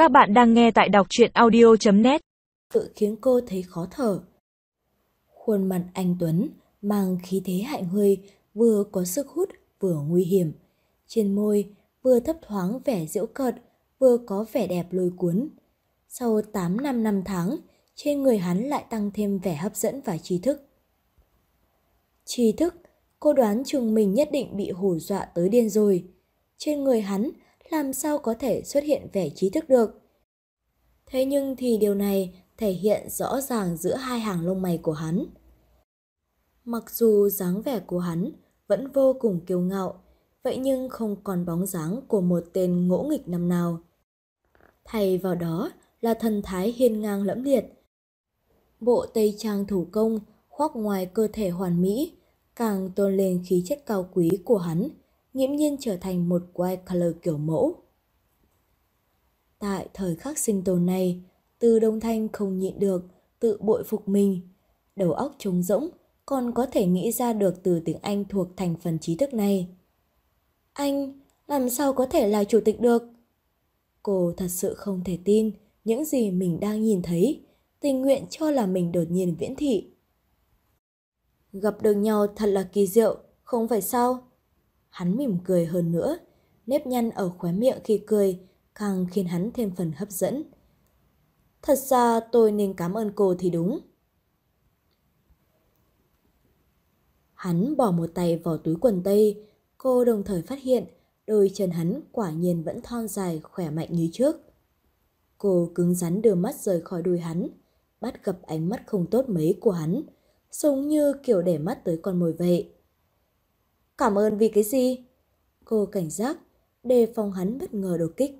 Các bạn đang nghe tại đọc truyện audio.net. Tự khiến cô thấy khó thở. Khuôn mặt anh Tuấn mang khí thế hại người, vừa có sức hút vừa nguy hiểm. Trên môi vừa thấp thoáng vẻ giễu cợt, vừa có vẻ đẹp lôi cuốn. Sau 8 năm tháng, trên người hắn lại tăng thêm vẻ hấp dẫn và trí thức. Trí thức, cô đoán chừng mình nhất định bị hù dọa tới điên rồi. Trên người hắn làm sao có thể xuất hiện vẻ trí thức được? Thế nhưng thì điều này thể hiện rõ ràng giữa hai hàng lông mày của hắn. Mặc dù dáng vẻ của hắn vẫn vô cùng kiêu ngạo, vậy nhưng không còn bóng dáng của một tên ngỗ nghịch năm nào. Thay vào đó là thần thái hiên ngang lẫm liệt. Bộ tây trang thủ công khoác ngoài cơ thể hoàn mỹ, càng tôn lên khí chất cao quý của hắn, nghiễm nhiên trở thành một white collar kiểu mẫu. Tại thời khắc sinh tồn này, Từ Đông Thanh không nhịn được, tự bội phục mình. Đầu óc trống rỗng, còn có thể nghĩ ra được từ tiếng Anh thuộc thành phần trí thức này. Anh, làm sao có thể là chủ tịch được? Cô thật sự không thể tin những gì mình đang nhìn thấy, tình nguyện cho là mình đột nhiên viễn thị. Gặp được nhau thật là kỳ diệu, không phải sao? Hắn mỉm cười hơn nữa, nếp nhăn ở khóe miệng khi cười càng khiến hắn thêm phần hấp dẫn. Thật ra tôi nên cảm ơn cô thì đúng. Hắn bỏ một tay vào túi quần tây, cô đồng thời phát hiện đôi chân hắn quả nhiên vẫn thon dài khỏe mạnh như trước. Cô cứng rắn đưa mắt rời khỏi đùi hắn, bắt gặp ánh mắt không tốt mấy của hắn, giống như kiểu để mắt tới con mồi vậy. Cảm ơn vì cái gì? Cô cảnh giác, đề phòng hắn bất ngờ đột kích.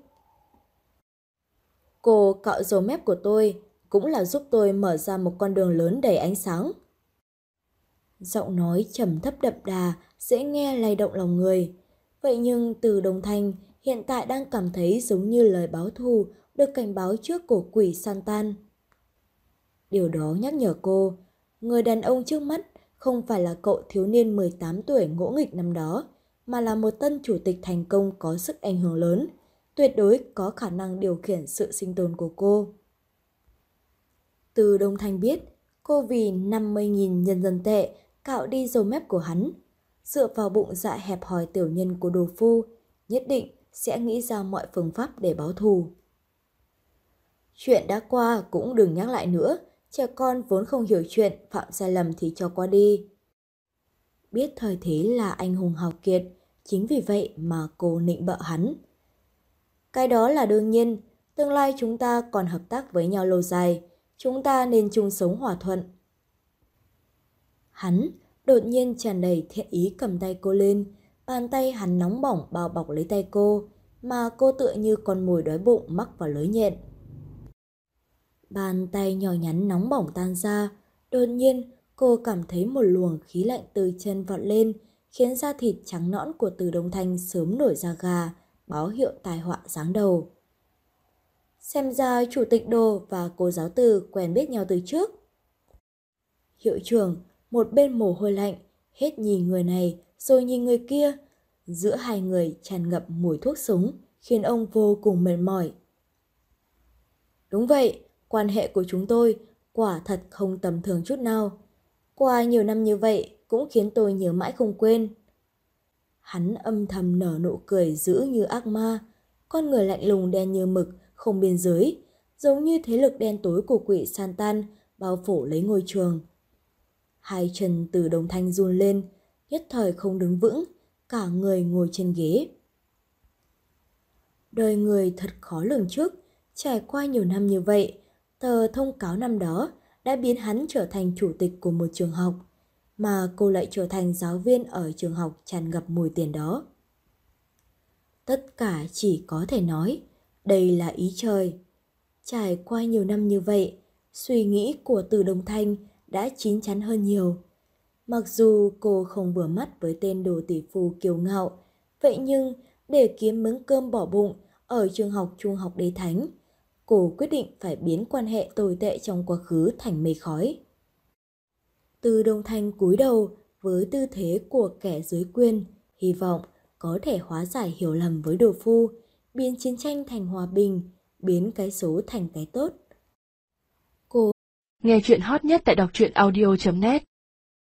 Cô cạo râu mép của tôi cũng là giúp tôi mở ra một con đường lớn đầy ánh sáng. Giọng nói trầm thấp đậm đà, dễ nghe lay động lòng người. Vậy nhưng Từ Đông Thanh hiện tại đang cảm thấy giống như lời báo thù được cảnh báo trước cổ quỷ Santan. Điều đó nhắc nhở cô, người đàn ông trước mắt không phải là cậu thiếu niên 18 tuổi ngỗ nghịch năm đó, mà là một tân chủ tịch thành công có sức ảnh hưởng lớn, tuyệt đối có khả năng điều khiển sự sinh tồn của cô. Từ Đông Thanh biết, cô vì 50.000 nhân dân tệ cạo đi râu mép của hắn. Dựa vào bụng dạ hẹp hòi tiểu nhân của đồ phu, nhất định sẽ nghĩ ra mọi phương pháp để báo thù. Chuyện đã qua cũng đừng nhắc lại nữa, trẻ con vốn không hiểu chuyện, phạm sai lầm thì cho qua đi. Biết thời thế là anh hùng hào kiệt, chính vì vậy mà cô nịnh bợ hắn. Cái đó là đương nhiên, tương lai chúng ta còn hợp tác với nhau lâu dài, chúng ta nên chung sống hòa thuận. Hắn đột nhiên tràn đầy thiện ý cầm tay cô lên, bàn tay hắn nóng bỏng bao bọc lấy tay cô, mà cô tựa như con mồi đói bụng mắc vào lưới nhện. Bàn tay nhỏ nhắn nóng bỏng tan ra, đột nhiên cô cảm thấy một luồng khí lạnh từ chân vọt lên, khiến da thịt trắng nõn của Từ Đông Thanh sớm nổi da gà, báo hiệu tai họa giáng đầu. Xem ra chủ tịch Đồ và cô giáo Từ quen biết nhau từ trước. Hiệu trưởng một bên mồ hôi lạnh, hết nhìn người này rồi nhìn người kia. Giữa hai người tràn ngập mùi thuốc súng, khiến ông vô cùng mệt mỏi. Đúng vậy, quan hệ của chúng tôi quả thật không tầm thường chút nào. Qua nhiều năm như vậy cũng khiến tôi nhớ mãi không quên. Hắn âm thầm nở nụ cười dữ như ác ma, con người lạnh lùng đen như mực, không biên giới, giống như thế lực đen tối của quỷ Santan bao phủ lấy ngôi trường. Hai chân Từ Đông Thanh run lên, nhất thời không đứng vững, cả người ngồi trên ghế. Đời người thật khó lường trước, trải qua nhiều năm như vậy, tờ thông cáo năm đó đã biến hắn trở thành chủ tịch của một trường học, mà cô lại trở thành giáo viên ở trường học tràn ngập mùi tiền đó. Tất cả chỉ có thể nói, đây là ý trời. Trải qua nhiều năm như vậy, suy nghĩ của Từ Đông Thanh đã chín chắn hơn nhiều. Mặc dù cô không vừa mắt với tên đồ tỷ phú kiêu ngạo, vậy nhưng để kiếm miếng cơm bỏ bụng ở trường học Trung học Đế Thánh, cô quyết định phải biến quan hệ tồi tệ trong quá khứ thành mây khói. Từ Đông Thanh cúi đầu với tư thế của kẻ dưới quyền, hy vọng có thể hóa giải hiểu lầm với đồ phu, biến chiến tranh thành hòa bình, biến cái xấu thành cái tốt. Nghe chuyện hot nhất tại đọc truyện audio.net